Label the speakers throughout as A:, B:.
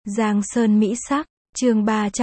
A: Giang Sơn Mỹ Sắc, chương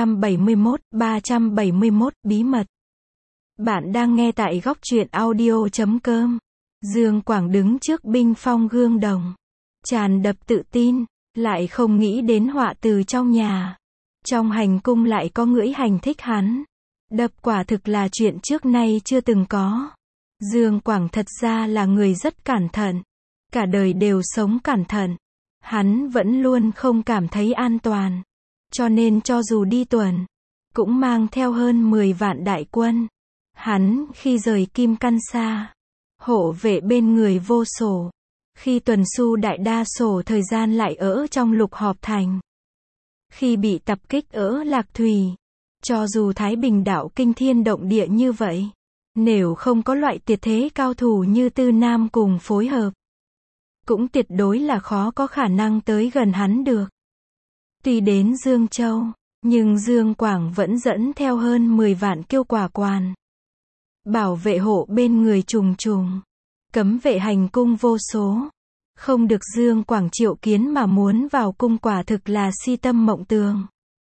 A: 371, bí mật. Bạn đang nghe tại góc truyện audio.com. Dương Quảng đứng trước binh phong gương đồng, tràn đập tự tin, lại không nghĩ đến họa từ trong nhà. Trong hành cung lại có ngưỡi hành thích hắn. Đập quả thực là chuyện trước nay chưa từng có. Dương Quảng thật ra là người rất cẩn thận. Cả đời đều sống cẩn thận. Hắn vẫn luôn không cảm thấy an toàn. Cho nên cho dù đi tuần, cũng mang theo hơn 10 vạn đại quân. Hắn khi rời Kim Căn Sa, hộ vệ bên người vô số. Khi tuần su đại đa số thời gian lại ở trong Lục Họp Thành. Khi bị tập kích ở Lạc Thủy, cho dù Thái Bình đạo kinh thiên động địa như vậy, nếu không có loại tuyệt thế cao thủ như Tư Nam cùng phối hợp, cũng tuyệt đối là khó có khả năng tới gần hắn được. Tuy đến Dương Châu, nhưng Dương Quảng vẫn dẫn theo hơn 10 vạn kiêu quả quan. Bảo vệ hộ bên người trùng trùng. Cấm vệ hành cung vô số. Không được Dương Quảng triệu kiến mà muốn vào cung quả thực là si tâm mộng tường.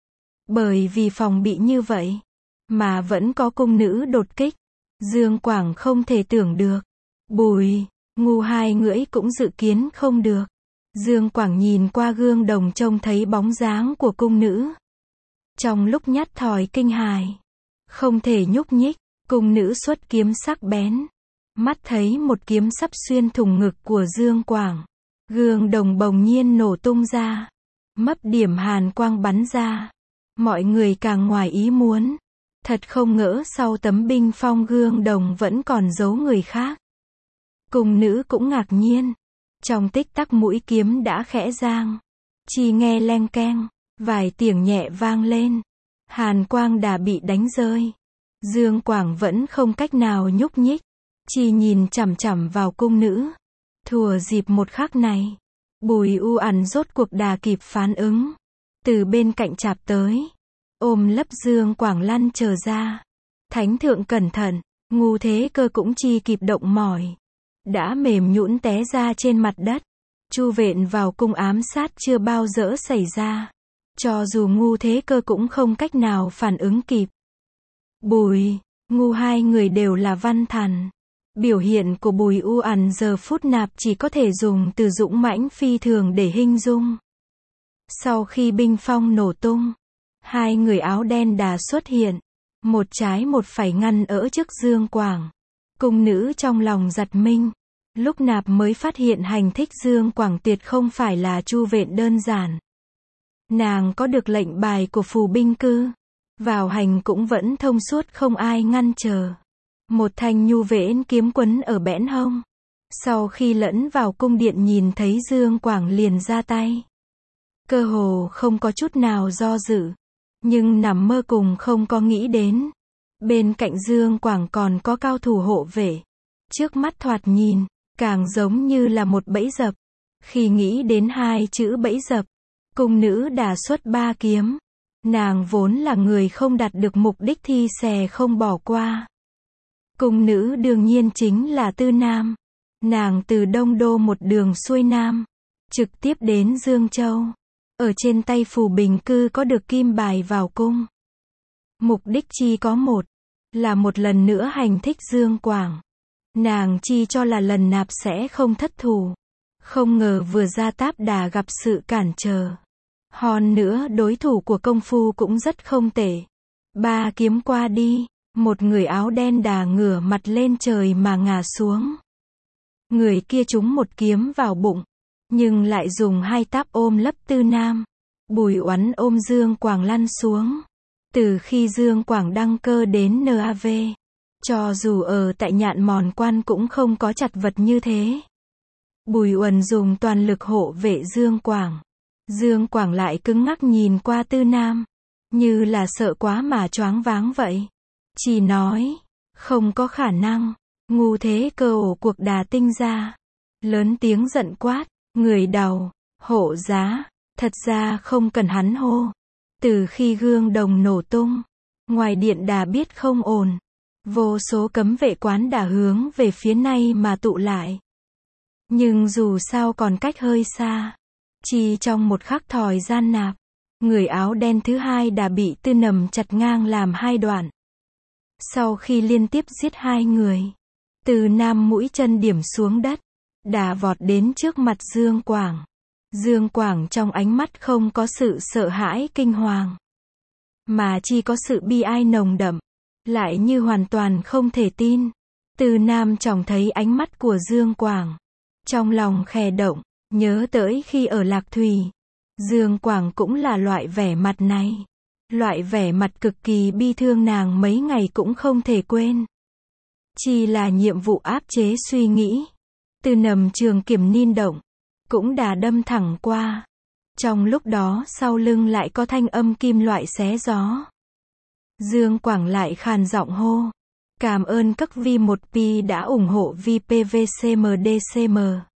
A: Bởi vì phòng bị như vậy, mà vẫn có cung nữ đột kích. Dương Quảng không thể tưởng được. Bùi, Ngu hai ngưỡi cũng dự kiến không được. Dương Quảng nhìn qua gương đồng trông thấy bóng dáng của cung nữ. Trong lúc nhát thòi kinh hài, không thể nhúc nhích, cung nữ xuất kiếm sắc bén. Mắt thấy một kiếm sắp xuyên thủng ngực của Dương Quảng. Gương đồng bỗng nhiên nổ tung ra. Mấp điểm hàn quang bắn ra. Mọi người càng ngoài ý muốn. Thật không ngỡ sau tấm binh phong gương đồng vẫn còn giấu người khác. Cung nữ cũng ngạc nhiên. Trong tích tắc mũi kiếm đã khẽ giang. Chỉ nghe leng keng, vài tiếng nhẹ vang lên. Hàn quang đã bị đánh rơi. Dương Quảng vẫn không cách nào nhúc nhích. Chỉ nhìn chằm chằm vào cung nữ. Thừa dịp một khắc này, Bùi U ẩn rốt cuộc đã kịp phản ứng. Từ bên cạnh chạp tới, ôm lấp Dương Quảng lăn trở ra. Thánh thượng cẩn thận, Ngu Thế Cơ cũng chi kịp động mỏi. Đã mềm nhũn té ra trên mặt đất. Chu Vện vào cung ám sát chưa bao giờ xảy ra. Cho dù Ngu Thế Cơ cũng không cách nào phản ứng kịp. Bùi, Ngu hai người đều là văn thần. Biểu hiện của Bùi U ẩn giờ phút nạp chỉ có thể dùng từ dũng mãnh phi thường để hình dung. Sau khi binh phong nổ tung, hai người áo đen đã xuất hiện. Một trái một phải ngăn ở trước Dương Quảng. Cung nữ trong lòng giật mình. Lúc nạp mới phát hiện hành thích Dương Quảng tuyệt không phải là Chu Vện đơn giản. Nàng có được lệnh bài của phù binh cư. Vào hành cũng vẫn thông suốt không ai ngăn trở. Một thanh nhu vễn kiếm quấn ở bẽn hông. Sau khi lẫn vào cung điện nhìn thấy Dương Quảng liền ra tay. Cơ hồ không có chút nào do dự. Nhưng nằm mơ cùng không có nghĩ đến. Bên cạnh Dương Quảng còn có cao thủ hộ vệ. Trước mắt thoạt nhìn, càng giống như là một bẫy dập. Khi nghĩ đến hai chữ bẫy dập, cung nữ đã xuất ba kiếm. Nàng vốn là người không đạt được mục đích thì xè không bỏ qua. Cung nữ đương nhiên chính là Tư Nam. Nàng từ Đông Đô một đường xuôi Nam, trực tiếp đến Dương Châu. Ở trên tay phù bình cư có được kim bài vào cung. Mục đích chỉ có một, là một lần nữa hành thích Dương Quảng. Nàng chỉ cho là lần nạp sẽ không thất thủ. Không ngờ vừa ra Táp đã gặp sự cản trở. Hơn nữa đối thủ của công phu cũng rất không tệ. Ba kiếm qua đi, một người áo đen đà ngửa mặt lên trời mà ngã xuống. Người kia trúng một kiếm vào bụng, nhưng lại dùng hai táp ôm lấp Tư Nam. Bùi Oánh ôm Dương Quảng lăn xuống. Từ khi Dương Quảng đăng cơ đến NAV, cho dù ở tại Nhạn Mòn Quan cũng không có chặt vật như thế. Bùi Uẩn dùng toàn lực hộ vệ Dương Quảng. Dương Quảng lại cứng ngắc nhìn qua Tư Nam, như là sợ quá mà choáng váng vậy. Chỉ nói, không có khả năng. Ngu Thế Cơ ổ cuộc đà tinh ra. Lớn tiếng giận quát, người đầu, hộ giá. Thật ra không cần hắn hô. Từ khi gương đồng nổ tung, ngoài điện đã biết không ổn. Vô số cấm vệ quán đã hướng về phía này mà tụ lại. Nhưng dù sao còn cách hơi xa. Chỉ trong một khắc thời gian nạp, Người áo đen thứ hai đã bị Tư Nầm chặt ngang làm hai đoạn. Sau khi liên tiếp giết hai người, Từ Nam mũi chân điểm xuống đất, đã vọt đến trước mặt Dương Quảng. Dương Quảng trong ánh mắt không có sự sợ hãi kinh hoàng, mà chỉ có sự bi ai nồng đậm, lại như hoàn toàn không thể tin. Từ Nam trông thấy ánh mắt của Dương Quảng, trong lòng khẽ động, nhớ tới khi ở Lạc Thủy, Dương Quảng cũng là loại vẻ mặt này. Loại vẻ mặt cực kỳ bi thương nàng mấy ngày cũng không thể quên. Chỉ là nhiệm vụ áp chế suy nghĩ. Từ Nầm trường kiếm ninh động, cũng đã đâm thẳng qua. Trong lúc đó sau lưng lại có thanh âm kim loại xé gió. Dương Quảng lại khàn giọng hô. Cảm ơn các V1P đã ủng hộ VPVCMDCM.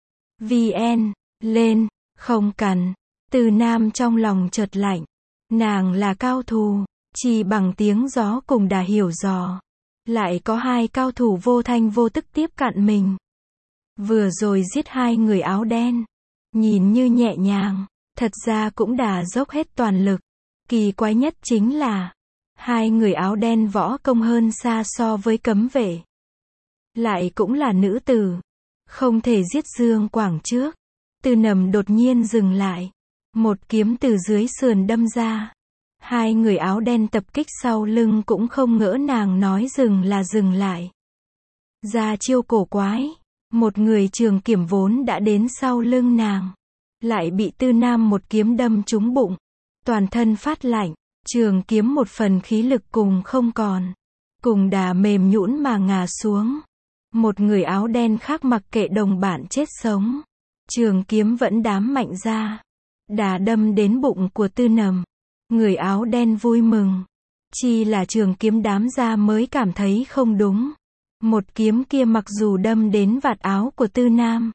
A: VN, lên, không cần. Từ Nam trong lòng chợt lạnh. Nàng là cao thủ, chỉ bằng tiếng gió cùng đã hiểu rõ. Lại có hai cao thủ vô thanh vô tức tiếp cận mình. Vừa rồi giết hai người áo đen. Nhìn như nhẹ nhàng, thật ra cũng đã dốc hết toàn lực. Kỳ quái nhất chính là, hai người áo đen võ công hơn xa so với cấm vệ. Lại cũng là nữ tử. Không thể giết Dương Quảng trước. Từ Nầm đột nhiên dừng lại. Một kiếm từ dưới sườn đâm ra. Hai người áo đen tập kích sau lưng cũng không ngỡ nàng nói dừng là dừng lại. Ra chiêu cổ quái. Một người trường kiếm vốn đã đến sau lưng nàng. Lại bị Tư Nam một kiếm đâm trúng bụng. Toàn thân phát lạnh. Trường kiếm một phần khí lực cùng không còn. Cùng đà mềm nhũn mà ngả xuống. Một người áo đen khác mặc kệ đồng bạn chết sống. Trường kiếm vẫn đám mạnh ra. Đã đâm đến bụng của Tư Nầm. Người áo đen vui mừng. Chỉ là trường kiếm đám ra mới cảm thấy không đúng. Một kiếm kia mặc dù đâm đến vạt áo của Tư Nam,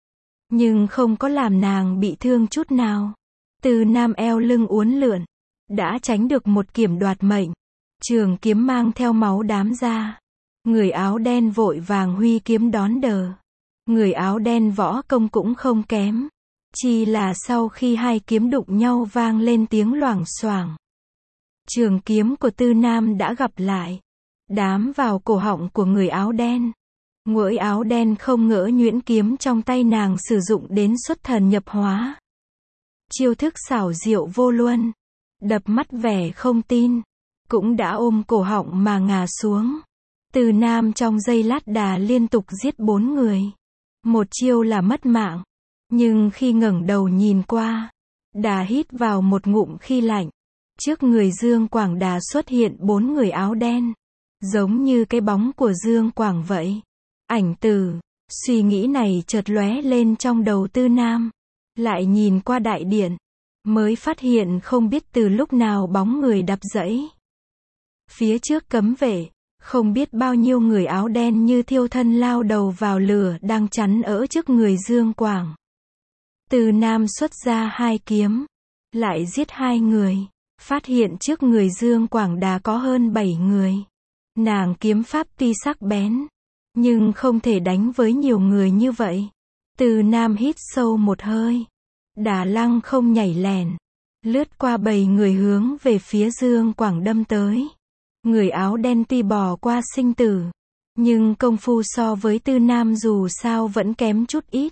A: nhưng không có làm nàng bị thương chút nào. Tư Nam eo lưng uốn lượn, đã tránh được một kiếm đoạt mệnh. Trường kiếm mang theo máu đám ra. Người áo đen vội vàng huy kiếm đón đỡ. Người áo đen võ công cũng không kém. Chỉ là sau khi hai kiếm đụng nhau vang lên tiếng loảng xoảng. Trường kiếm của Tư Nam đã gặp lại. Đám vào cổ họng của người áo đen. Người áo đen không ngỡ nhuyễn kiếm trong tay nàng sử dụng đến xuất thần nhập hóa. Chiêu thức xảo diệu vô luân. Đập mắt vẻ không tin. Cũng đã ôm cổ họng mà ngả xuống. Tư Nam trong giây lát đà liên tục giết 4 người. Một chiêu là mất mạng. Nhưng khi ngẩng đầu nhìn qua, đã hít vào một ngụm khí lạnh. Trước người Dương Quảng đã xuất hiện 4 người áo đen. Giống như cái bóng của Dương Quảng vậy. Ảnh tử, suy nghĩ này chợt lóe lên trong đầu Tư Nam. Lại nhìn qua đại điện, mới phát hiện không biết từ lúc nào bóng người đập dẫy. Phía trước cấm vệ, không biết bao nhiêu người áo đen như thiêu thân lao đầu vào lửa đang chắn ở trước người Dương Quảng. Tư Nam xuất ra 2 kiếm, lại giết 2 người, phát hiện trước người Dương Quảng đã có hơn 7 người. Nàng kiếm pháp tuy sắc bén, nhưng không thể đánh với nhiều người như vậy. Tư Nam hít sâu một hơi, đã lăng không nhảy lẻn, lướt qua 7 người hướng về phía Dương Quảng đâm tới. Người áo đen tuy bỏ qua sinh tử, nhưng công phu so với Tư Nam dù sao vẫn kém chút ít.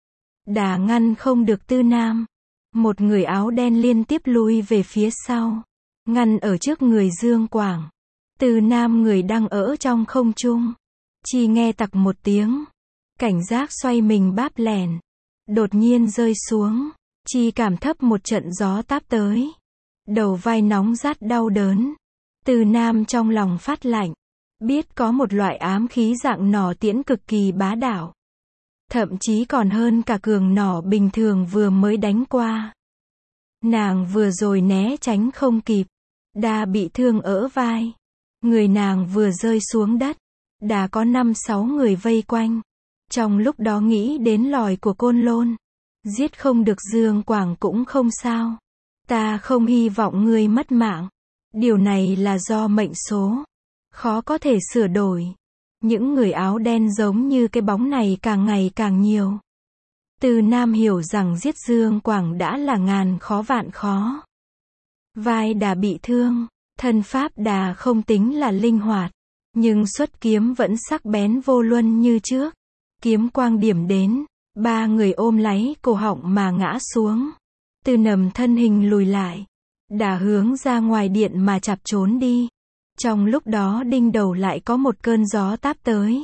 A: Đã ngăn không được Tư Nam. Một người áo đen liên tiếp lui về phía sau, ngăn ở trước người Dương Quảng. Tư Nam người đang ở trong không trung, chỉ nghe tặc một tiếng, cảnh giác xoay mình báp lẻn, đột nhiên rơi xuống, chỉ cảm thấp một trận gió táp tới, đầu vai nóng rát đau đớn. Tư Nam trong lòng phát lạnh, biết có một loại ám khí dạng nỏ tiễn cực kỳ bá đạo, thậm chí còn hơn cả cường nỏ bình thường vừa mới đánh qua. Nàng vừa rồi né tránh không kịp, đã bị thương ở vai. Người nàng vừa rơi xuống đất, đã có 5-6 người vây quanh. Trong lúc đó nghĩ đến lòi của Côn Lôn, giết không được Dương Quảng cũng không sao. Ta không hy vọng ngươi mất mạng. Điều này là do mệnh số, khó có thể sửa đổi. Những người áo đen giống như cái bóng này càng ngày càng nhiều. Tư Nam hiểu rằng giết Dương Quảng đã là ngàn khó vạn khó. vai Đà bị thương, thân pháp Đà không tính là linh hoạt, nhưng xuất kiếm vẫn sắc bén vô luân như trước. Kiếm quang điểm đến, ba người ôm lấy cổ họng mà ngã xuống. Từ Nầm thân hình lùi lại, Đà hướng ra ngoài điện mà chập trốn đi. Trong lúc đó đinh đầu lại có một cơn gió táp tới.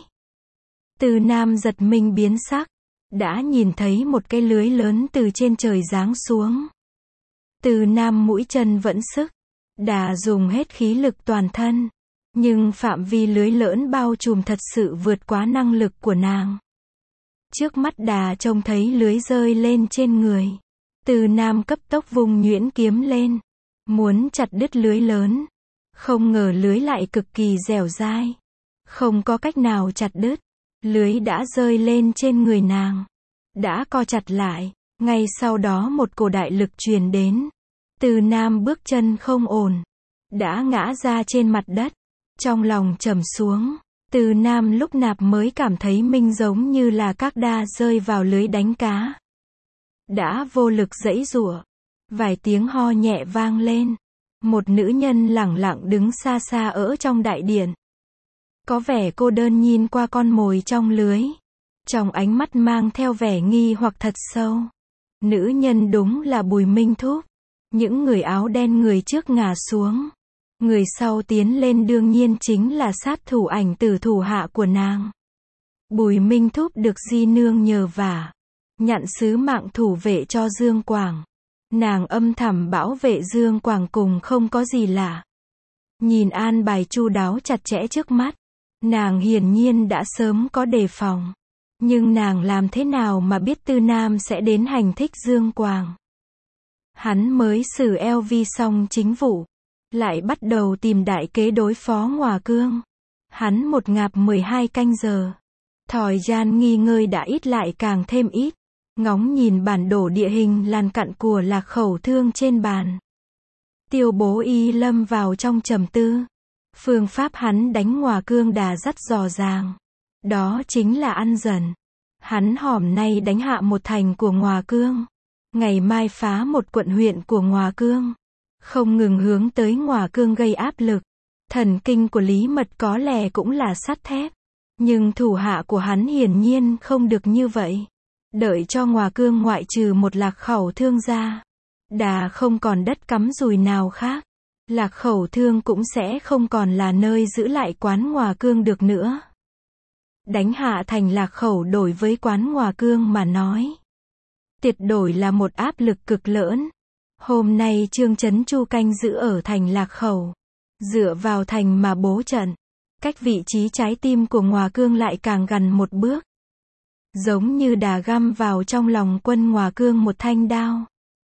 A: Từ Nam giật mình biến sắc, đã nhìn thấy một cái lưới lớn từ trên trời giáng xuống. Từ Nam mũi chân vẫn sức, Đà dùng hết khí lực toàn thân, nhưng phạm vi lưới lớn bao trùm thật sự vượt quá năng lực của nàng. Trước mắt Đà trông thấy lưới rơi lên trên người. Từ Nam cấp tốc vung nhuyễn kiếm lên, muốn chặt đứt lưới lớn. Không ngờ lưới lại cực kỳ dẻo dai, không có cách nào chặt đứt. Lưới đã rơi lên trên người nàng, đã co chặt lại. Ngay sau đó một cổ đại lực truyền đến. Từ Nam bước chân không ổn, đã ngã ra trên mặt đất. Trong lòng trầm xuống, Từ Nam lúc nạp mới cảm thấy mình giống như là các đa rơi vào lưới đánh cá. Đã vô lực giãy giụa, vài tiếng ho nhẹ vang lên. Một nữ nhân lẳng lặng đứng xa xa ở trong đại điện. Có vẻ cô đơn nhìn qua con mồi trong lưới. Trong ánh mắt mang theo vẻ nghi hoặc thật sâu. Nữ nhân đúng là Bùi Minh Thúc. Những người áo đen người trước ngả xuống. Người sau tiến lên đương nhiên chính là sát thủ Ảnh Tử thủ hạ của nàng. Bùi Minh Thúc được Di Nương nhờ vả, nhận sứ mạng thủ vệ cho Dương Quảng. Nàng âm thầm bảo vệ Dương Quảng cùng không có gì lạ. Nhìn an bài chu đáo chặt chẽ trước mắt, nàng hiển nhiên đã sớm có đề phòng. Nhưng nàng làm thế nào mà biết Từ Nam sẽ đến hành thích Dương Quảng. Hắn mới xử LV xong chính vụ, lại bắt đầu tìm đại kế đối phó Ngòa Cương. Hắn một ngạp 12 canh giờ. Thời gian nghỉ ngơi đã ít lại càng thêm ít. Ngóng nhìn bản đồ địa hình làn cặn của Lạc Khẩu Thương trên bàn. Tiêu Bố Y lâm vào trong trầm tư. Phương pháp hắn đánh Ngòa Cương đã rất rõ ràng. Đó chính là ăn dần. Hắn hôm nay đánh hạ một thành của Ngòa Cương. Ngày mai phá một quận huyện của Ngòa Cương. Không ngừng hướng tới Ngòa Cương gây áp lực. Thần kinh của Lý Mật có lẽ cũng là sắt thép. Nhưng thủ hạ của hắn hiển nhiên không được như vậy. Đợi cho Ngòa Cương ngoại trừ một Lạc Khẩu Thương ra, đã không còn đất cắm rùi nào khác. Lạc Khẩu Thương cũng sẽ không còn là nơi giữ lại quán Ngòa Cương được nữa. Đánh hạ thành Lạc Khẩu đổi với quán Ngòa Cương mà nói, tuyệt đối là một áp lực cực lớn. Hôm nay Trương Chấn Chu canh giữ ở thành Lạc Khẩu, dựa vào thành mà bố trận, cách vị trí trái tim của Ngòa Cương lại càng gần một bước. Giống như đà găm vào trong lòng quân Ngòa Cương một thanh đao.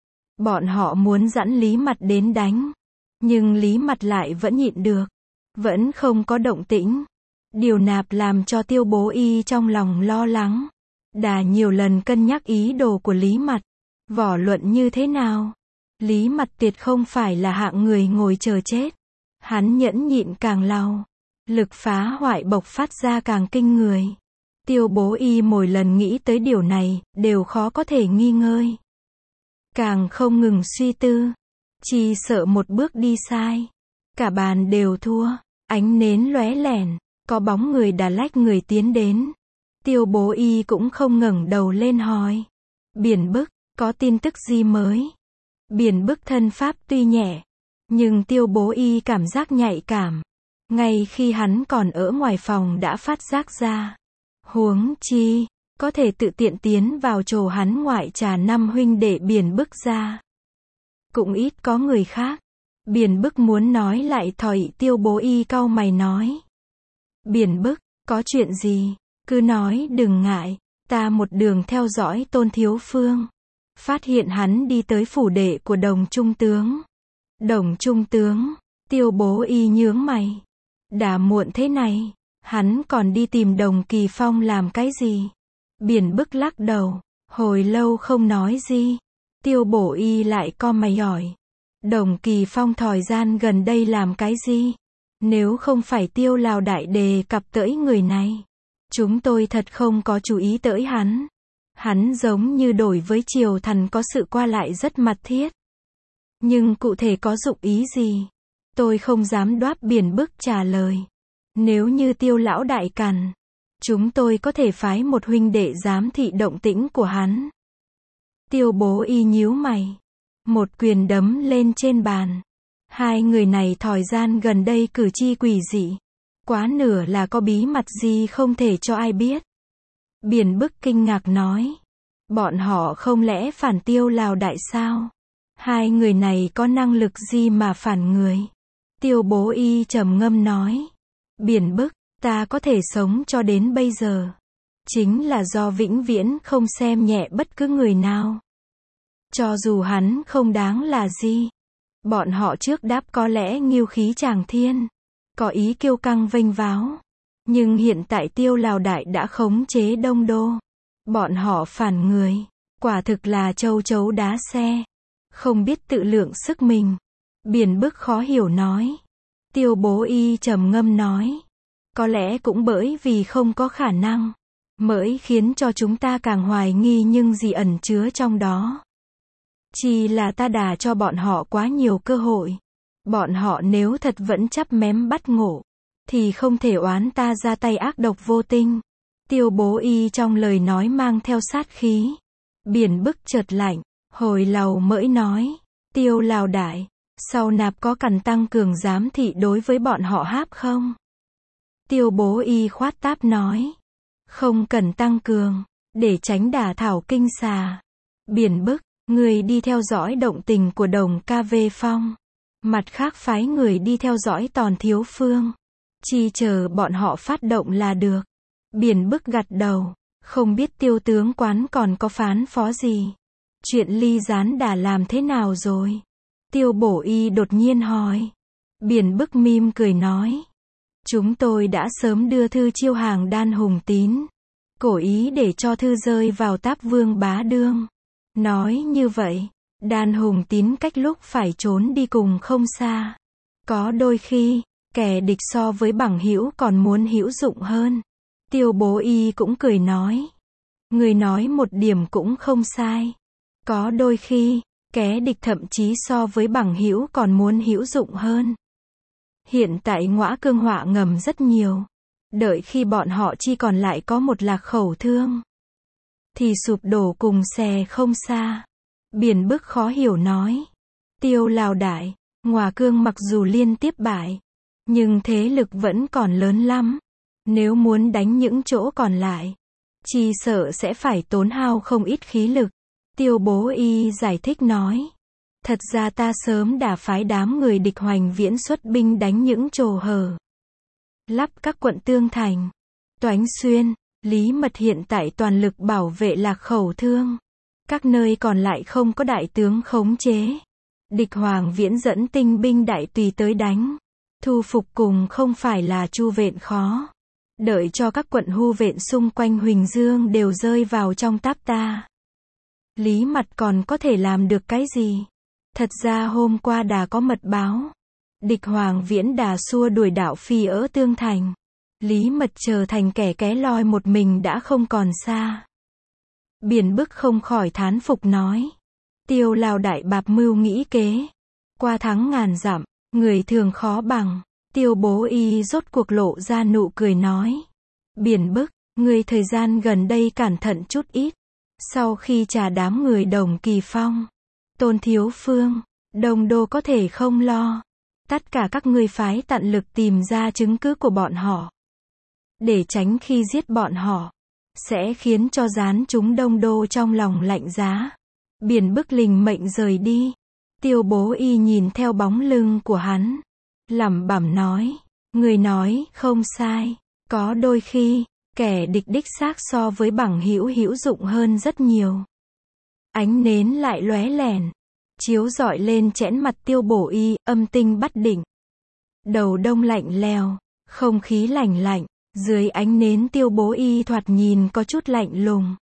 A: Bọn họ muốn dẫn Lý Mật đến đánh, nhưng Lý Mật lại vẫn nhịn được, vẫn không có động tĩnh. Điều nạp làm cho Tiêu Bố Y trong lòng lo lắng. Đà nhiều lần cân nhắc ý đồ của Lý Mật. Vỏ luận như thế nào? Lý Mật tuyệt không phải là hạng người ngồi chờ chết. Hắn nhẫn nhịn càng lâu, lực phá hoại bộc phát ra càng kinh người. Tiêu Bố Y mỗi lần nghĩ tới điều này, đều khó có thể nghi ngơi. Càng không ngừng suy tư, chỉ sợ một bước đi sai, cả bàn đều thua. Ánh nến lóe lẻn, có bóng người Đà Lách người tiến đến. Tiêu Bố Y cũng không ngẩng đầu lên hỏi. Biển Bức, có tin tức gì mới? Biển Bức thân pháp tuy nhẹ, nhưng Tiêu Bố Y cảm giác nhạy cảm. Ngay khi hắn còn ở ngoài phòng đã phát giác ra. Huống chi, có thể tự tiện tiến vào chỗ hắn ngoại trà 5 huynh đệ Biển Bức ra. Cũng ít có người khác. Biển Bức muốn nói lại thỏi. Tiêu Bố Y cau mày nói. Biển Bức, có chuyện gì? Cứ nói đừng ngại. Ta một đường theo dõi Tôn Thiếu Phương. Phát hiện hắn đi tới phủ đệ của Đồng Trung Tướng. Đồng Trung Tướng, Tiêu Bố Y nhướng mày. Đã muộn thế này, hắn còn đi tìm Đồng Kỳ Phong làm cái gì? Biển Bức lắc đầu, hồi lâu không nói gì. Tiêu Bố Y lại co mày hỏi. Đồng Kỳ Phong thời gian gần đây làm cái gì? Nếu không phải Tiêu Lào đại đề cập tới người này, chúng tôi thật không có chú ý tới hắn. Hắn giống như đổi với Triều Thần có sự qua lại rất mật thiết. Nhưng cụ thể có dụng ý gì? Tôi không dám đáp. Biển Bức trả lời. Nếu như Tiêu lão đại cần, chúng tôi có thể phái một huynh đệ giám thị động tĩnh của hắn. Tiêu Bố Y nhíu mày. Một quyền đấm lên trên bàn. Hai người này thời gian gần đây cử chi quỷ dị. Quá nửa là có bí mật gì không thể cho ai biết. Biển Bức kinh ngạc nói. Bọn họ không lẽ phản Tiêu lão đại sao? Hai người này có năng lực gì mà phản người? Tiêu Bố Y trầm ngâm nói. Biển Bức, ta có thể sống cho đến bây giờ, chính là do vĩnh viễn không xem nhẹ bất cứ người nào. Cho dù hắn không đáng là gì. Bọn họ trước đáp có lẽ ngưu khí tràng thiên, có ý kiêu căng vênh váo. Nhưng hiện tại Tiêu lão đại đã khống chế Đông Đô. Bọn họ phản người, quả thực là châu chấu đá xe, không biết tự lượng sức mình. Biển Bức khó hiểu nói. Tiêu Bố Y trầm ngâm nói. Có lẽ cũng bởi vì không có khả năng, mới khiến cho chúng ta càng hoài nghi nhưng gì ẩn chứa trong đó. Chỉ là ta đã cho bọn họ quá nhiều cơ hội. Bọn họ nếu thật vẫn chấp mém bắt ngộ, thì không thể oán ta ra tay ác độc vô tình. Tiêu Bố Y trong lời nói mang theo sát khí. Biển Bức chợt lạnh, hồi lầu mỡi nói. Tiêu lão đại, sau nạp có cần tăng cường giám thị đối với bọn họ háp không? Tiêu Bố Y khoát táp nói. Không cần tăng cường, để tránh đả thảo kinh xà. Biển Bức, người đi theo dõi động tình của Đồng KV Phong. Mặt khác phái người đi theo dõi Tòn Thiếu Phương. Chỉ chờ bọn họ phát động là được. Biển Bức gật đầu. Không biết Tiêu tướng quán còn có phán phó gì. Chuyện ly gián đã làm thế nào rồi? Tiêu Bố Y đột nhiên hỏi. Biển Bức mỉm cười nói. Chúng tôi đã sớm đưa thư chiêu hàng Đan Hùng Tín. Cố ý để cho thư rơi vào táp Vương Bá Đương. Nói như vậy, Đan Hùng Tín cách lúc phải trốn đi cùng không xa. Có đôi khi, kẻ địch so với bằng hữu còn muốn hữu dụng hơn. Tiêu Bố Y cũng cười nói. Người nói một điểm cũng không sai. Có đôi khi, kẻ địch thậm chí so với bằng hữu còn muốn hữu dụng hơn. Hiện tại Ngõa Cương họa ngầm rất nhiều. Đợi khi bọn họ chỉ còn lại có một lạc khẩu thương, thì sụp đổ cùng xe không xa. Biển Bức khó hiểu nói. Tiêu lão đại, Ngõa Cương mặc dù liên tiếp bại, nhưng thế lực vẫn còn lớn lắm. Nếu muốn đánh những chỗ còn lại, chỉ sợ sẽ phải tốn hao không ít khí lực. Tiêu Bố Y giải thích nói. Thật ra ta sớm đã phái đám người địch Hoành Viễn xuất binh đánh những chỗ hở lắp các quận Tương Thành, Toánh Xuyên, Lý Mật hiện tại toàn lực bảo vệ lạc khẩu thương. Các nơi còn lại không có đại tướng khống chế. Địch Hoàng Viễn dẫn tinh binh đại tùy tới đánh. Thu phục cùng không phải là chu vện khó. Đợi cho các quận hu vện xung quanh Huỳnh Dương đều rơi vào trong táp ta, Lý Mật còn có thể làm được cái gì? Thật ra hôm qua đã có mật báo. Địch Hoàng Viễn đã xua đuổi Đạo Phi ở Tương Thành. Lý Mật trở thành kẻ ké loi một mình đã không còn xa. Biển Bức không khỏi thán phục nói. Tiêu lão đại bạp mưu nghĩ kế. Qua thắng ngàn dặm, người thường khó bằng. Tiêu Bố Y rốt cuộc lộ ra nụ cười nói. Biển Bức, người thời gian gần đây cẩn thận chút ít. Sau khi trả đám người Đồng Kỳ Phong, Tôn Thiếu Phương, Đông Đô có thể không lo. Tất cả các ngươi phái tận lực tìm ra chứng cứ của bọn họ. Để tránh khi giết bọn họ, sẽ khiến cho gián chúng Đông Đô trong lòng lạnh giá. Biển Bức lình mệnh rời đi. Tiêu Bố Y nhìn theo bóng lưng của hắn, lẩm bẩm nói. Người nói không sai. Có đôi khi, kẻ địch đích xác so với bằng hữu hữu dụng hơn rất nhiều. Ánh nến lại lóe lẻn, chiếu rọi lên chẽn mặt Tiêu Bố Y, âm tinh bất định. Đầu đông lạnh lèo, không khí lạnh lạnh, dưới ánh nến Tiêu Bố Y thoạt nhìn có chút lạnh lùng.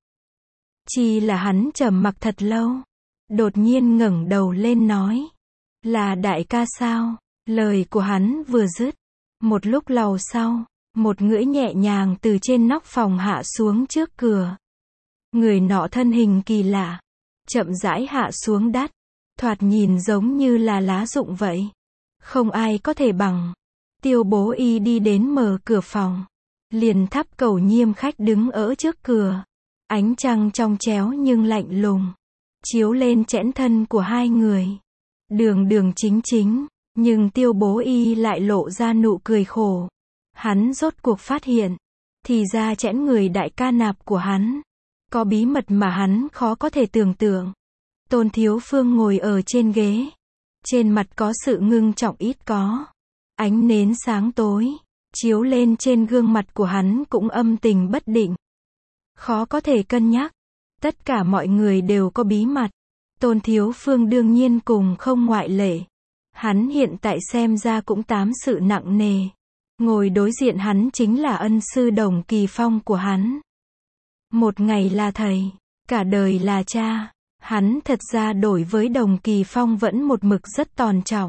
A: Chỉ là hắn trầm mặc thật lâu, đột nhiên ngẩng đầu lên nói. Là đại ca sao? Lời của hắn vừa dứt, một lúc lâu sau, một ngưỡi nhẹ nhàng từ trên nóc phòng hạ xuống trước cửa. Người nọ thân hình kỳ lạ, chậm rãi hạ xuống đất, thoạt nhìn giống như là lá rụng vậy. Không ai có thể bằng. Tiêu Bố Y đi đến mở cửa phòng. Liền thắp cầu nhiêm khách đứng ở trước cửa. Ánh trăng trong trẻo nhưng lạnh lùng, chiếu lên chẽn thân của hai người. Đường đường chính chính, nhưng Tiêu Bố Y lại lộ ra nụ cười khổ. Hắn rốt cuộc phát hiện, thì ra chẽn người đại ca nạp của hắn có bí mật mà hắn khó có thể tưởng tượng. Tôn Thiếu Phương ngồi ở trên ghế, trên mặt có sự ngưng trọng ít có. Ánh nến sáng tối chiếu lên trên gương mặt của hắn cũng âm tình bất định, khó có thể cân nhắc. Tất cả mọi người đều có bí mật, Tôn Thiếu Phương đương nhiên cùng không ngoại lệ. Hắn hiện tại xem ra cũng tám sự nặng nề. Ngồi đối diện hắn chính là ân sư Đồng Kỳ Phong của hắn. Một ngày là thầy, cả đời là cha. Hắn thật ra đối với Đồng Kỳ Phong vẫn một mực rất tôn trọng.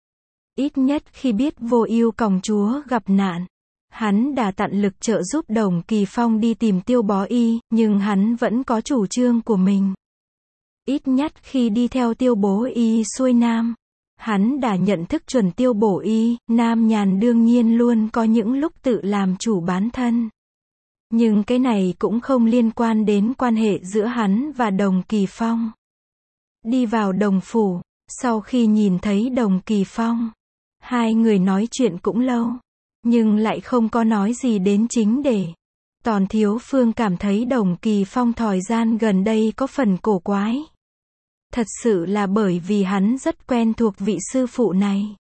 A: Ít nhất khi biết Vô Ưu công chúa gặp nạn, hắn đã tận lực trợ giúp Đồng Kỳ Phong đi tìm Tiêu Bó Y, nhưng hắn vẫn có chủ trương của mình. Ít nhất khi đi theo Tiêu Bố Y xuôi nam, hắn đã nhận thức chuẩn Tiêu Bổ Y, nam nhàn đương nhiên luôn có những lúc tự làm chủ bản thân. Nhưng cái này cũng không liên quan đến quan hệ giữa hắn và Đồng Kỳ Phong. Đi vào Đồng phủ, sau khi nhìn thấy Đồng Kỳ Phong, hai người nói chuyện cũng lâu, nhưng lại không có nói gì đến chính đề. Tôn Thiếu Phương cảm thấy Đồng Kỳ Phong thời gian gần đây có phần cổ quái. Thật sự là bởi vì hắn rất quen thuộc vị sư phụ này.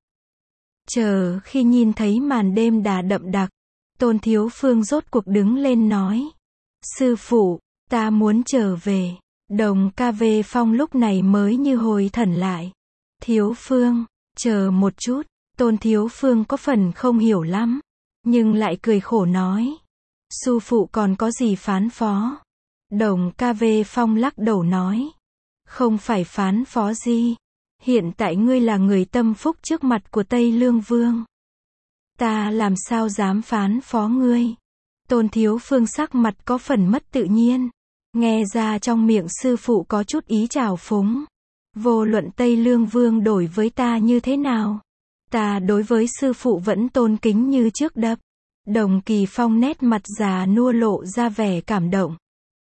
A: Chờ khi nhìn thấy màn đêm đã đậm đặc, Tôn Thiếu Phương rốt cuộc đứng lên nói: Sư phụ, ta muốn trở về. Đồng KV Phong lúc này mới như hồi thần lại. Thiếu Phương, chờ một chút. Tôn Thiếu Phương có phần không hiểu lắm, nhưng lại cười khổ nói: sư phụ còn có gì phán phó? Đồng KV Phong lắc đầu nói: không phải phán phó gì. Hiện tại ngươi là người tâm phúc trước mặt của Tây Lương Vương. Ta làm sao dám phán phó ngươi? Tôn Thiếu Phương sắc mặt có phần mất tự nhiên. Nghe ra trong miệng sư phụ có chút ý trào phúng. Vô luận Tây Lương Vương đối với ta như thế nào, ta đối với sư phụ vẫn tôn kính như trước đập. Đồng Kỳ Phong nét mặt già nua lộ ra vẻ cảm động.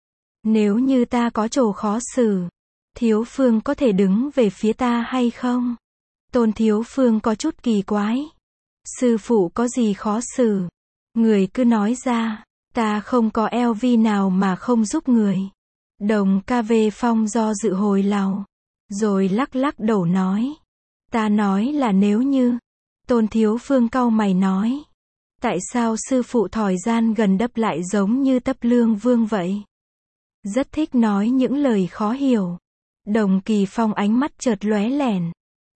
A: Nếu như ta có chỗ khó xử, Thiếu Phương có thể đứng về phía ta hay không? Tôn Thiếu Phương có chút kỳ quái. Sư phụ có gì khó xử? Người cứ nói ra, ta không có LV nào mà không giúp người. Đồng KV Phong do dự hồi lâu, rồi lắc lắc đầu nói: ta nói là nếu như. Tôn Thiếu Phương cau mày nói: tại sao sư phụ thời gian gần đắp lại giống như Tấp Lương Vương vậy? Rất thích nói những lời khó hiểu. Đồng Kỳ Phong ánh mắt chợt lóe lẻn.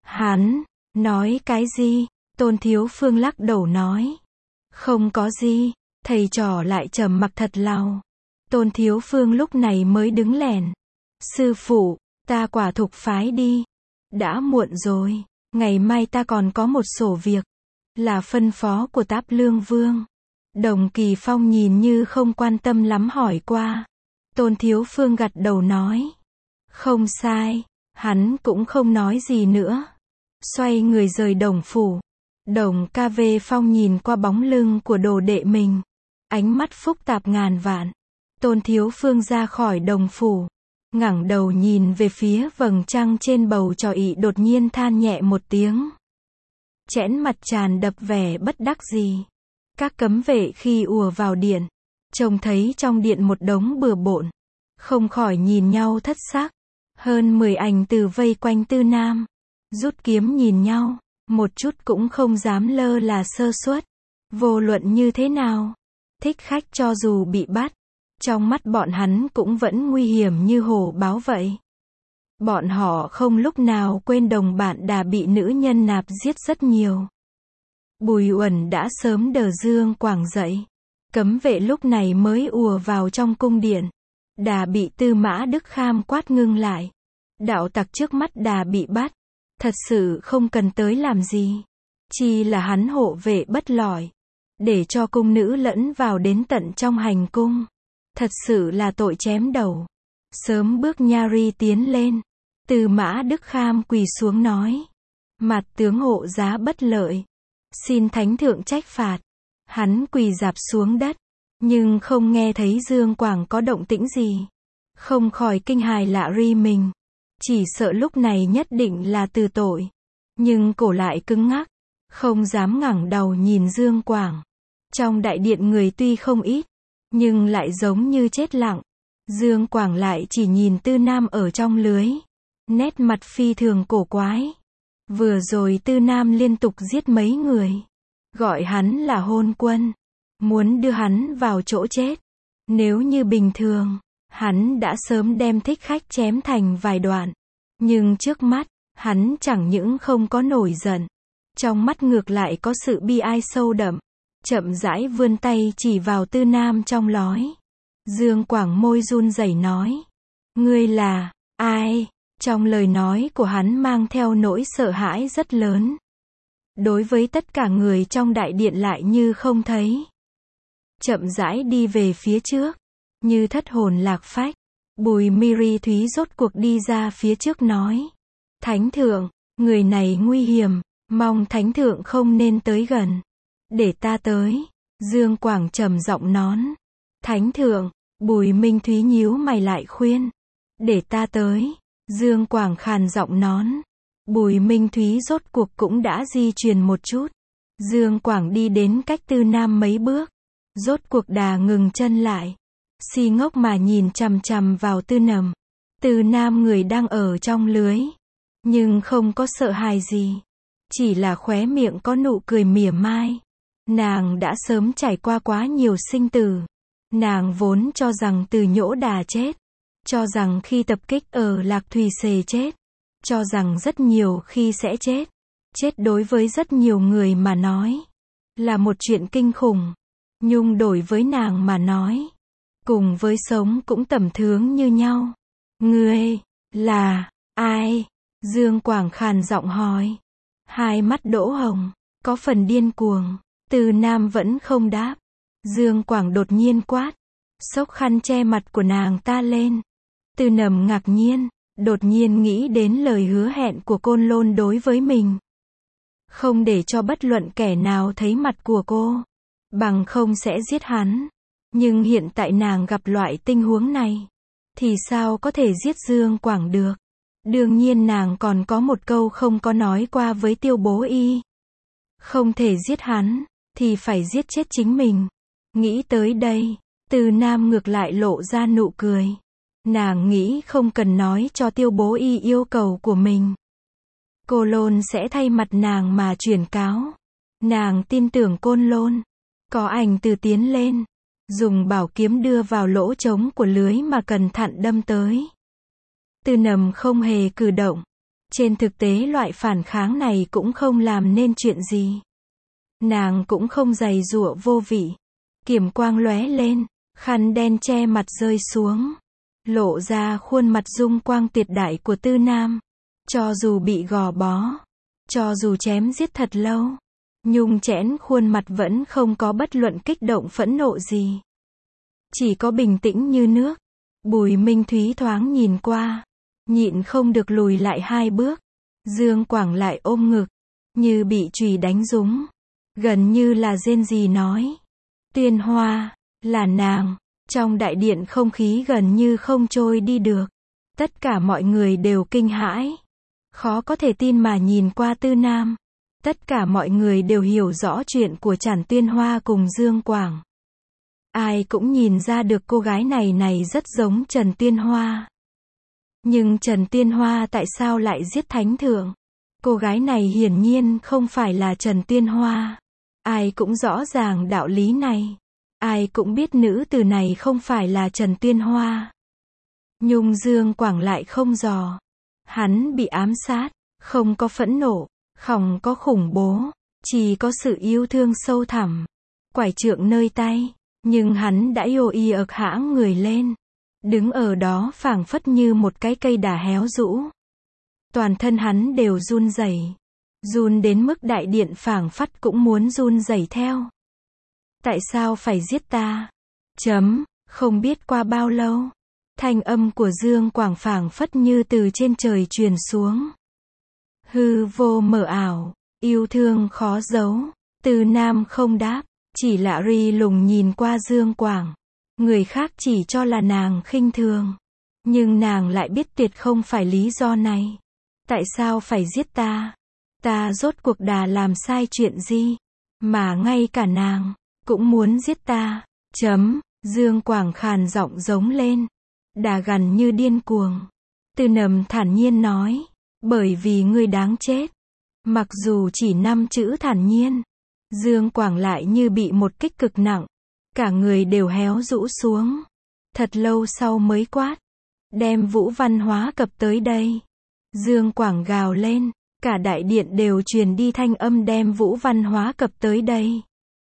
A: Hắn nói cái gì? Tôn Thiếu Phương lắc đầu nói: không có gì. Thầy trò lại trầm mặc thật lâu. Tôn Thiếu Phương lúc này mới đứng lẻn. Sư phụ, ta quả thục phái đi. Đã muộn rồi, ngày mai ta còn có một sổ việc, là phân phó của Táp Lương Vương. Đồng Kỳ Phong nhìn như không quan tâm lắm hỏi qua. Tôn Thiếu Phương gật đầu nói: không sai. Hắn cũng không nói gì nữa, xoay người rời Đồng phủ. Đồng KV Phong nhìn qua bóng lưng của đồ đệ mình, ánh mắt phức tạp ngàn vạn. Tôn Thiếu Phương ra khỏi Đồng phủ, ngẩng đầu nhìn về phía vầng trăng trên bầu trời, đột nhiên than nhẹ một tiếng. Chẽn mặt tràn đập vẻ bất đắc dĩ. Các cấm vệ khi ùa vào điện, trông thấy trong điện một đống bừa bộn, không khỏi nhìn nhau thất sắc. Hơn 10 ảnh từ vây quanh Tư Nam, rút kiếm nhìn nhau, một chút cũng không dám lơ là sơ suất. Vô luận như thế nào, thích khách cho dù bị bắt, trong mắt bọn hắn cũng vẫn nguy hiểm như hổ báo vậy. Bọn họ không lúc nào quên đồng bạn đã bị nữ nhân nạp giết rất nhiều. Bùi Uẩn đã sớm đờ dương quảng dậy. Cấm vệ lúc này mới ùa vào trong cung điện. Đã bị Tư Mã Đức Kham quát ngưng lại. Đạo tặc trước mắt đã bị bắt. Thật sự không cần tới làm gì. Chỉ là hắn hộ vệ bất lỏi, để cho cung nữ lẫn vào đến tận trong hành cung. Thật sự là tội chém đầu. Sớm bước nha ri tiến lên. Tư Mã Đức Kham quỳ xuống nói. Mặt tướng hộ giá bất lợi. Xin thánh thượng trách phạt. Hắn quỳ rạp xuống đất. Nhưng không nghe thấy Dương Quảng có động tĩnh gì. Không khỏi kinh hài lạ ri mình. Chỉ sợ lúc này nhất định là từ tội. Nhưng cổ lại cứng ngắc. Không dám ngẩng đầu nhìn Dương Quảng. Trong đại điện người tuy không ít. Nhưng lại giống như chết lặng. Dương Quảng lại chỉ nhìn Tư Nam ở trong lưới. Nét mặt phi thường cổ quái. Vừa rồi Tư Nam liên tục giết mấy người. Gọi hắn là hôn quân. Muốn đưa hắn vào chỗ chết. Nếu như bình thường, hắn đã sớm đem thích khách chém thành vài đoạn. Nhưng trước mắt, hắn chẳng những không có nổi giận. Trong mắt ngược lại có sự bi ai sâu đậm. Chậm rãi vươn tay chỉ vào Tư Nam trong lói. Dương Quảng môi run rẩy nói. Ngươi là ai? Trong lời nói của hắn mang theo nỗi sợ hãi rất lớn. Đối với tất cả người trong đại điện lại như không thấy. Chậm rãi đi về phía trước. Như thất hồn lạc phách. Bùi Miri Thúy rốt cuộc đi ra phía trước nói. Thánh thượng, người này nguy hiểm. Mong thánh thượng không nên tới gần. Để ta tới. Dương Quảng trầm giọng nón. Thánh thượng, Bùi Minh Thúy nhíu mày lại khuyên. Để ta tới. Dương Quảng khàn giọng nón. Bùi Minh Thúy rốt cuộc cũng đã di chuyển một chút. Dương Quảng đi đến cách Tư Nam mấy bước. Rốt cuộc đà ngừng chân lại. Si ngốc mà nhìn chằm chằm vào Tư Nầm. Tư Nam người đang ở trong lưới. Nhưng không có sợ hãi gì. Chỉ là khóe miệng có nụ cười mỉa mai. Nàng đã sớm trải qua quá nhiều sinh tử. Nàng vốn cho rằng Từ Nhỗ Đà chết. Cho rằng khi tập kích ở Lạc Thủy Xề chết. Cho rằng rất nhiều khi sẽ chết. Chết đối với rất nhiều người mà nói. Là một chuyện kinh khủng. Nhưng đổi với nàng mà nói. Cùng với sống cũng tầm thường như nhau. Ngươi, là, ai? Dương Quảng khàn giọng hỏi. Hai mắt đỗ hồng, có phần điên cuồng. Tư Nam vẫn không đáp. Dương Quảng đột nhiên quát. Xốc khăn che mặt của nàng ta lên. Tư Nầm ngạc nhiên, đột nhiên nghĩ đến lời hứa hẹn của Côn Lôn đối với mình. Không để cho bất luận kẻ nào thấy mặt của cô. Bằng không sẽ giết hắn. Nhưng hiện tại nàng gặp loại tình huống này. Thì sao có thể giết Dương Quảng được? Đương nhiên nàng còn có một câu không có nói qua với Tiêu Bố Y. Không thể giết hắn, thì phải giết chết chính mình. Nghĩ tới đây, Tư Nam ngược lại lộ ra nụ cười. Nàng nghĩ không cần nói cho Tiêu Bố Y yêu cầu của mình. Cô Lôn sẽ thay mặt nàng mà truyền cáo. Nàng tin tưởng Côn Lôn. Có ảnh từ tiến lên. Dùng bảo kiếm đưa vào lỗ trống của lưới mà cẩn thận đâm tới. Tư Nầm không hề cử động. Trên thực tế loại phản kháng này cũng không làm nên chuyện gì. Nàng cũng không giày giụa vô vị. Kiểm quang lóe lên, khăn đen che mặt rơi xuống. Lộ ra khuôn mặt dung quang tuyệt đại của Tư Nam. Cho dù bị gò bó, cho dù chém giết thật lâu, nhung chẽn khuôn mặt vẫn không có bất luận kích động phẫn nộ gì. Chỉ có bình tĩnh như nước. Bùi Minh Thúy thoáng nhìn qua. Nhịn không được lùi lại hai bước. Dương Quảng lại ôm ngực. Như bị chùy đánh rúng. Gần như là rên rỉ nói. Tuyên Hoa, là nàng. Trong đại điện không khí gần như không trôi đi được. Tất cả mọi người đều kinh hãi. Khó có thể tin mà nhìn qua Tư Nam. Tất cả mọi người đều hiểu rõ chuyện của Trản Tuyên Hoa cùng Dương Quảng. Ai cũng nhìn ra được cô gái này rất giống Trần Tuyên Hoa. Nhưng Trần Tuyên Hoa tại sao lại giết thánh thượng? Cô gái này hiển nhiên không phải là Trần Tuyên Hoa. Ai cũng rõ ràng đạo lý này. Ai cũng biết nữ tử này không phải là Trần Tuyên Hoa. Nhưng Dương Quảng lại không dò. Hắn bị ám sát, không có phẫn nộ, không có khủng bố, chỉ có sự yêu thương sâu thẳm. Quải trượng nơi tay, nhưng hắn đã yêu y ực hãng người lên. Đứng ở đó phảng phất như một cái cây đà héo rũ. Toàn thân hắn đều run rẩy. Run đến mức đại điện phảng phất cũng muốn run rẩy theo. Tại sao phải giết ta? Không biết qua bao lâu. Thanh âm của Dương Quảng phảng phất như từ trên trời truyền xuống. Hư vô mờ ảo, yêu thương khó giấu. Từ Nam không đáp, chỉ lạ ri lùng nhìn qua Dương Quảng. Người khác chỉ cho là nàng khinh thường. Nhưng nàng lại biết tuyệt không phải lý do này. Tại sao phải giết ta? Ta rốt cuộc đã làm sai chuyện gì? Mà ngay cả nàng cũng muốn giết ta. Dương Quảng khàn giọng giống lên. Đà gằn như điên cuồng. Từ Nầm thản nhiên nói. Bởi vì ngươi đáng chết. Mặc dù chỉ 5 chữ thản nhiên. Dương Quảng lại như bị một kích cực nặng. Cả người đều héo rũ xuống. Thật lâu sau mới quát. Đem Vũ Văn Hóa Cập tới đây. Dương Quảng gào lên. Cả đại điện đều truyền đi thanh âm đem Vũ Văn Hóa Cập tới đây.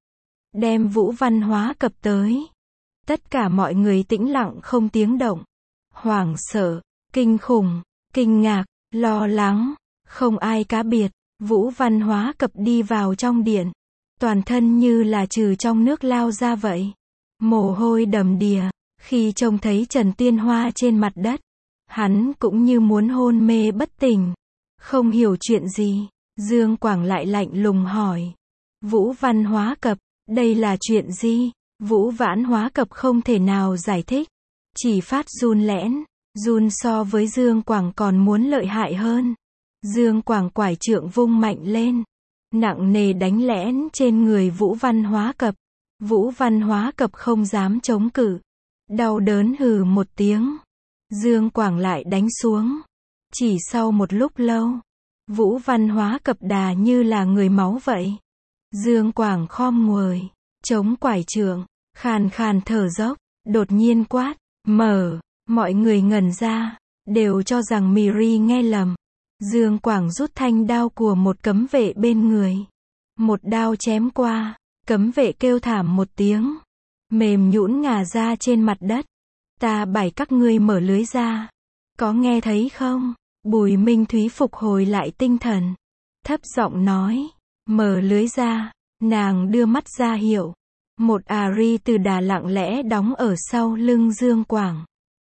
A: Đem Vũ Văn Hóa Cập tới. Tất cả mọi người tĩnh lặng không tiếng động. Hoảng sợ, kinh khủng, kinh ngạc, lo lắng, không ai cá biệt. Vũ Văn Hóa Cập đi vào trong điện. Toàn thân như là trừ trong nước lao ra vậy. Mồ hôi đầm đìa. Khi trông thấy Trần Tiên Hoa trên mặt đất, hắn cũng như muốn hôn mê bất tỉnh. Không hiểu chuyện gì. Dương Quảng lại lạnh lùng hỏi. Vũ Văn Hóa Cập, đây là chuyện gì? Vũ Vãn Hóa Cập không thể nào giải thích. Chỉ phát run lẽn. Run so với Dương Quảng còn muốn lợi hại hơn. Dương Quảng quải trượng vung mạnh lên. Nặng nề đánh lẽn trên người Vũ Văn Hóa Cập. Vũ Văn Hóa Cập không dám chống cự. Đau đớn hừ một tiếng. Dương Quảng lại đánh xuống. Chỉ sau một lúc lâu, Vũ Văn Hóa Cập đà như là người máu vậy. Dương Quảng khom người, chống quải trượng, khàn khàn thở dốc, đột nhiên quát, mở. Mọi người ngẩn ra, đều cho rằng Miri nghe lầm. Dương Quảng rút thanh đao của một cấm vệ bên người. Một đao chém qua, cấm vệ kêu thảm một tiếng. Mềm nhũn ngả ra trên mặt đất. Ta bảo các ngươi mở lưới ra. Có nghe thấy không? Bùi Minh Thúy phục hồi lại tinh thần. Thấp giọng nói. Mở lưới ra. Nàng đưa mắt ra hiệu. Một ri từ đà lặng lẽ đóng ở sau lưng Dương Quảng.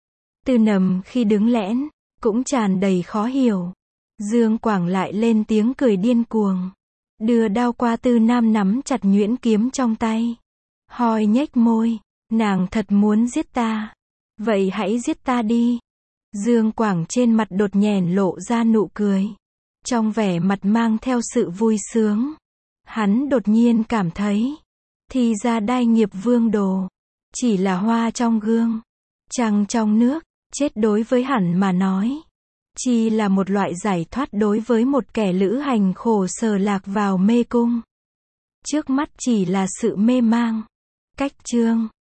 A: Từ Nầm khi đứng lẽn, cũng tràn đầy khó hiểu. Dương Quảng lại lên tiếng cười điên cuồng. Đưa đao qua Tư Nam nắm chặt nhuyễn kiếm trong tay. Hoi nhếch môi. Nàng thật muốn giết ta. Vậy hãy giết ta đi. Dương Quảng trên mặt đột nhèn lộ ra nụ cười. Trong vẻ mặt mang theo sự vui sướng. Hắn đột nhiên cảm thấy. Thì ra Đai Nghiệp Vương đồ. Chỉ là hoa trong gương. Trăng trong nước. Chết đối với hắn mà nói. Chỉ là một loại giải thoát đối với một kẻ lữ hành khổ sở lạc vào mê cung. Trước mắt chỉ là sự mê mang. Cách chương